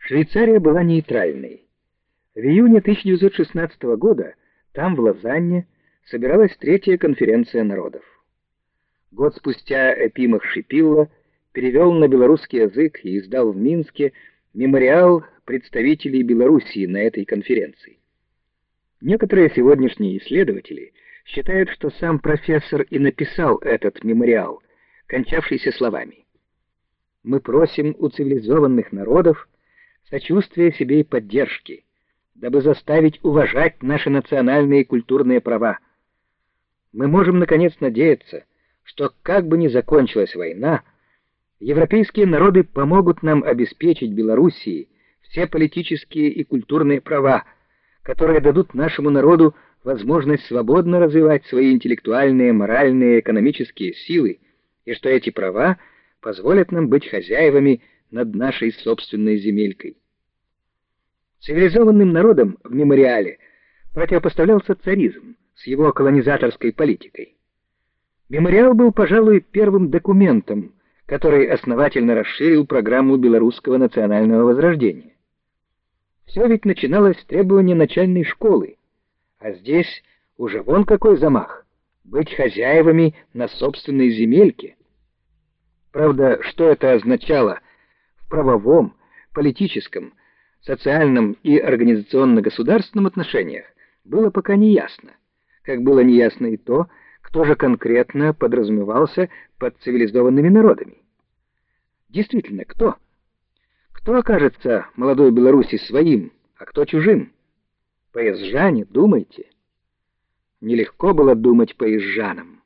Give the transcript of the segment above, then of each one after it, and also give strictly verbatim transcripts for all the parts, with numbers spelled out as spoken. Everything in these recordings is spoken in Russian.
Швейцария была нейтральной. В июне тысяча девятьсот шестнадцатого года там, в Лозанне, собиралась третья конференция народов. Год спустя Эпимах Шипилла перевел на белорусский язык и издал в Минске мемориал представителей Белоруссии на этой конференции. Некоторые сегодняшние исследователи считают, что сам профессор и написал этот мемориал, кончавшийся словами: «Мы просим у цивилизованных народов сочувствия себе и поддержки, дабы заставить уважать наши национальные и культурные права. Мы можем наконец надеяться, что как бы ни закончилась война, европейские народы помогут нам обеспечить Белоруссии все политические и культурные права, которые дадут нашему народу возможность свободно развивать свои интеллектуальные, моральные, экономические силы, и что эти права позволят нам быть хозяевами над нашей собственной земелькой». Цивилизованным народам в мемориале противопоставлялся царизм с его колонизаторской политикой. Мемориал был, пожалуй, первым документом, который основательно расширил программу белорусского национального возрождения. Все ведь начиналось с требования начальной школы, а здесь уже вон какой замах — быть хозяевами на собственной земельке. Правда, что это означало в правовом, политическом, социальном и организационно-государственном отношениях, было пока не ясно, как было неясно и то, кто же конкретно подразумевался под цивилизованными народами. Действительно, кто? Кто окажется молодой Беларуси своим, а кто чужим? Поезжане, думайте. Нелегко было думать поезжанам.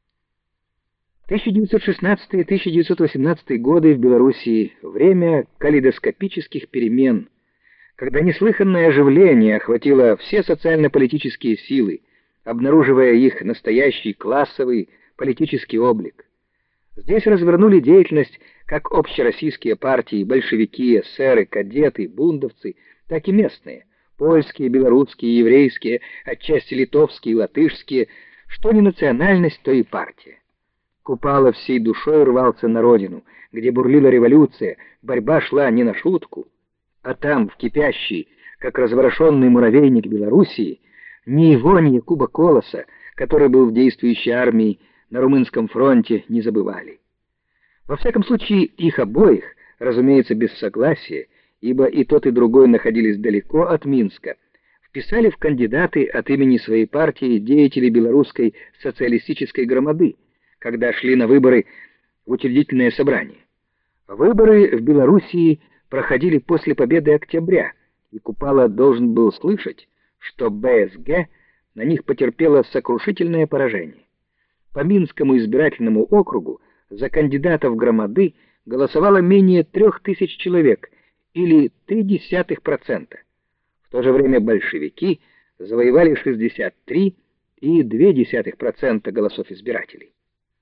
тысяча девятьсот шестнадцатый — тысяча девятьсот восемнадцатый годы в Белоруссии — время калейдоскопических перемен, когда неслыханное оживление охватило все социально-политические силы, обнаруживая их настоящий классовый политический облик. Здесь развернули деятельность как общероссийские партии, большевики, эсеры, кадеты, бундовцы, так и местные, польские, белорусские, еврейские, отчасти литовские, латышские, что не национальность, то и партия. Купало всей душой рвался на родину, где бурлила революция, борьба шла не на шутку. А там, в кипящей, как разворошенный муравейник Белоруссии, ни его, ни Якуба Колоса, который был в действующей армии на Румынском фронте, не забывали. Во всяком случае, их обоих, разумеется, без согласия, ибо и тот, и другой находились далеко от Минска, вписали в кандидаты от имени своей партии деятелей белорусской социалистической громады, когда шли на выборы в учредительное собрание. Выборы в Белоруссии проходили после победы Октября, и Купало должен был слышать, что БСГ на них потерпела сокрушительное поражение. По Минскому избирательному округу за кандидатов громады голосовало менее трех тысяч человек, или три десятых процента. В то же время большевики завоевали шестьдесят три и две десятых процента голосов избирателей.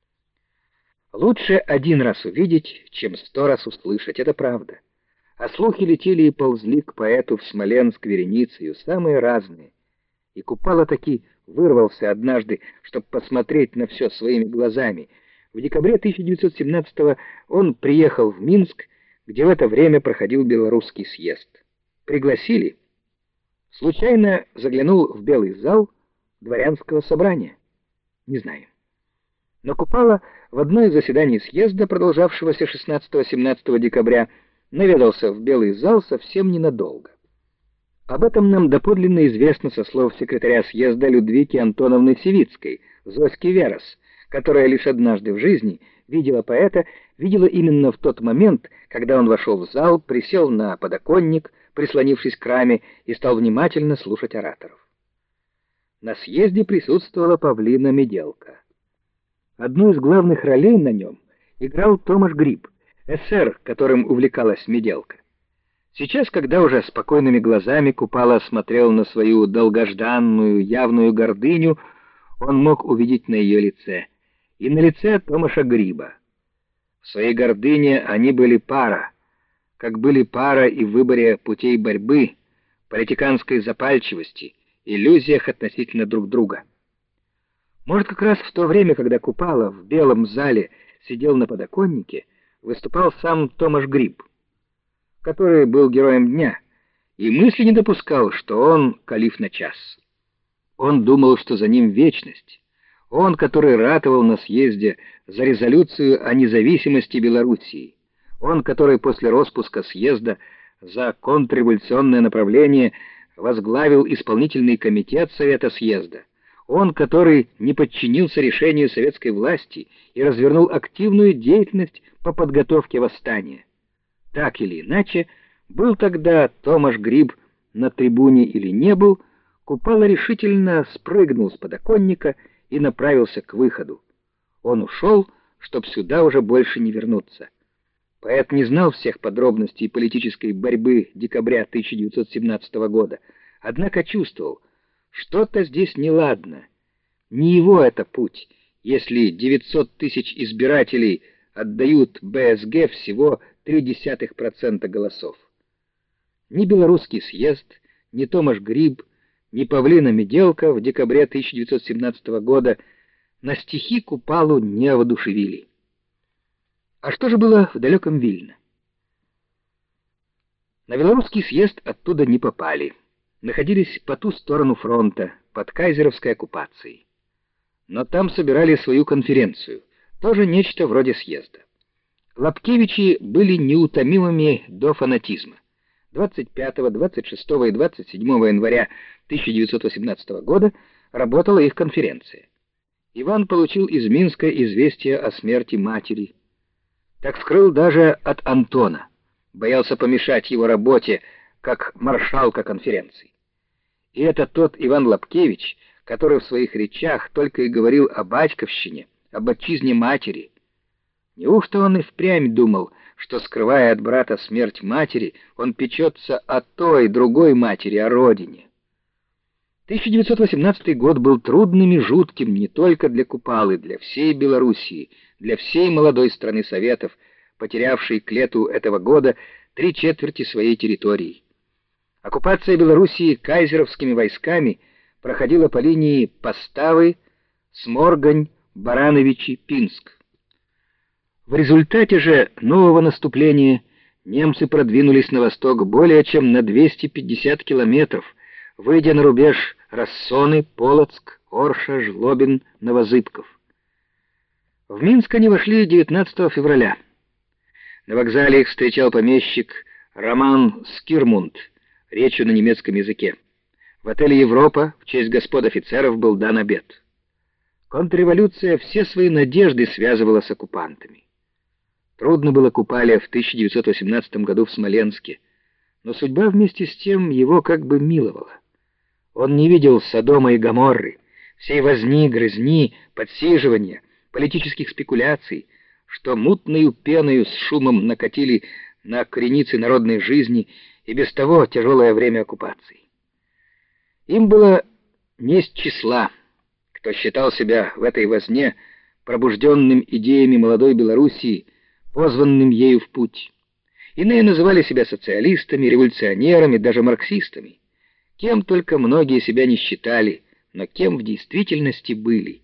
Лучше один раз увидеть, чем сто раз услышать, это правда. А слухи летели и ползли к поэту в Смоленск вереницею, самые разные. И Купало таки вырвался однажды, чтобы посмотреть на все своими глазами. В декабре тысяча девятьсот семнадцатого он приехал в Минск, где в это время проходил Белорусский съезд. Пригласили. Случайно заглянул в белый зал дворянского собрания. Не знаю. Но Купало в одно из заседаний съезда, продолжавшегося шестнадцатого-семнадцатого декабря, наведался в белый зал совсем ненадолго. Об этом нам доподлинно известно со слов секретаря съезда Людвики Антоновны Сивицкой, Зоськи Верос, которая лишь однажды в жизни видела поэта, видела именно в тот момент, когда он вошел в зал, присел на подоконник, прислонившись к раме, и стал внимательно слушать ораторов. На съезде присутствовала Павлина Меделка. Одну из главных ролей на нем играл Томаш Гриб, эсер, которым увлекалась Меделка. Сейчас, когда уже спокойными глазами Купало смотрел на свою долгожданную явную гордыню, он мог увидеть на ее лице и на лице Томаша Гриба. В своей гордыне они были пара, как были пара и в выборе путей борьбы, политиканской запальчивости, иллюзиях относительно друг друга. Может, как раз в то время, когда Купало в белом зале сидел на подоконнике, выступал сам Томаш Гриб. который был героем дня, и мысли не допускал, что он калиф на час. Он думал, что за ним вечность. Он, который ратовал на съезде за резолюцию о независимости Белоруссии. Он, который после распуска съезда за контрреволюционное направление возглавил исполнительный комитет Совета съезда. Он, который не подчинился решению советской власти и развернул активную деятельность по подготовке восстания. Так или иначе, был тогда Томаш Гриб на трибуне или не был, Купала решительно спрыгнул с подоконника и направился к выходу. Он ушел, чтоб сюда уже больше не вернуться. Поэт не знал всех подробностей политической борьбы декабря тысяча девятьсот семнадцатого года, однако чувствовал, что-то здесь неладно. Не его это путь, если девятьсот тысяч избирателей отдают Бэ Эс Гэ всего три десятых процента голосов. Ни Белорусский съезд, ни Томаш Гриб, ни Павлина Меделка в декабре тысяча девятьсот семнадцатого года на стихи Купалу не воодушевили. А что же было в далеком Вильно? На Белорусский съезд оттуда не попали. Находились по ту сторону фронта, под кайзеровской оккупацией. Но там собирали свою конференцию, тоже нечто вроде съезда. Лапкевичи были неутомимыми до фанатизма. двадцать пятого, двадцать шестого и двадцать седьмого января тысяча девятьсот восемнадцатого года работала их конференция. Иван получил из Минска известие о смерти матери. Так скрыл даже от Антона, боялся помешать его работе как маршалка конференции. И это тот Иван Лапкевич, который в своих речах только и говорил о батьковщине, об отчизне матери. Неужто он и впрямь думал, что, скрывая от брата смерть матери, он печется о той, другой матери, о родине? тысяча девятьсот восемнадцатый год был трудным и жутким не только для Купалы, для всей Белоруссии, для всей молодой страны Советов, потерявшей к лету этого года три четверти своей территории. Оккупация Белоруссии кайзеровскими войсками проходила по линии Поставы, Сморгонь, Барановичи, Пинск. В результате же нового наступления немцы продвинулись на восток более чем на двести пятьдесят километров, выйдя на рубеж Рассоны, Полоцк, Орша, Жлобин, Новозыбков. В Минск они вошли девятнадцатого февраля. На вокзале их встречал помещик Роман Скирмунд, речью на немецком языке. В отеле «Европа» в честь господ офицеров был дан обед. Контрреволюция все свои надежды связывала с оккупантами. Трудно было Купале в тысяча девятьсот восемнадцатом году в Смоленске, но судьба вместе с тем его как бы миловала. Он не видел Содома и Гоморры, всей возни, грызни, подсиживания, политических спекуляций, что мутною пеною с шумом накатили на кореницы народной жизни и без того тяжелое время оккупации. Им было не с числа, кто считал себя в этой возне пробужденным идеями молодой Белоруссии, позванным ею в путь. Иные называли себя социалистами, революционерами, даже марксистами. Кем только многие себя не считали, но кем в действительности были.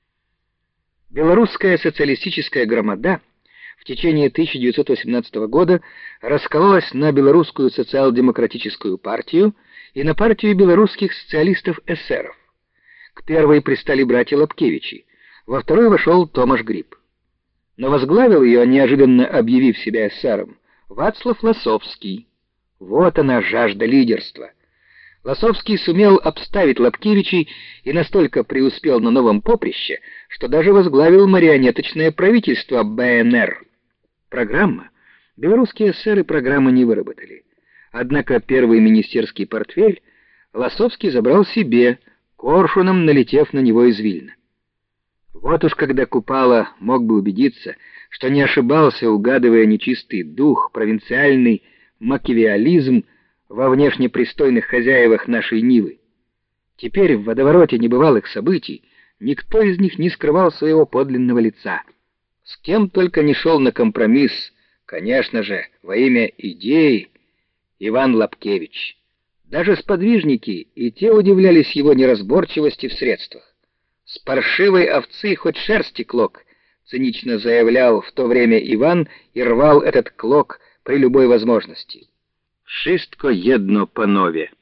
Белорусская социалистическая громада в течение тысяча девятьсот восемнадцатого года раскололась на Белорусскую социал-демократическую партию и на партию белорусских социалистов-эсеров. К первой пристали братья Лапкевичи, во второй вошел Томаш Гриб. Но возглавил ее, неожиданно объявив себя эсером, Вацлав Лосовский. Вот она, жажда лидерства. Лосовский сумел обставить Лапкевичей и настолько преуспел на новом поприще, что даже возглавил марионеточное правительство Бэ Эн Эр. Программа. Белорусские эсеры программы не выработали. Однако первый министерский портфель Лосовский забрал себе, коршуном налетев на него из Вильна. Вот уж когда Купала мог бы убедиться, что не ошибался, угадывая нечистый дух, провинциальный макиавеллизм во внешне пристойных хозяевах нашей Нивы. Теперь в водовороте небывалых событий никто из них не скрывал своего подлинного лица. С кем только не шел на компромисс, конечно же, во имя идеи, Иван Лапкевич. Даже сподвижники и те удивлялись его неразборчивости в средствах. «С паршивой овцы хоть шерсти клок», — цинично заявлял в то время Иван и рвал этот клок при любой возможности. Wszystko jedno, panowie.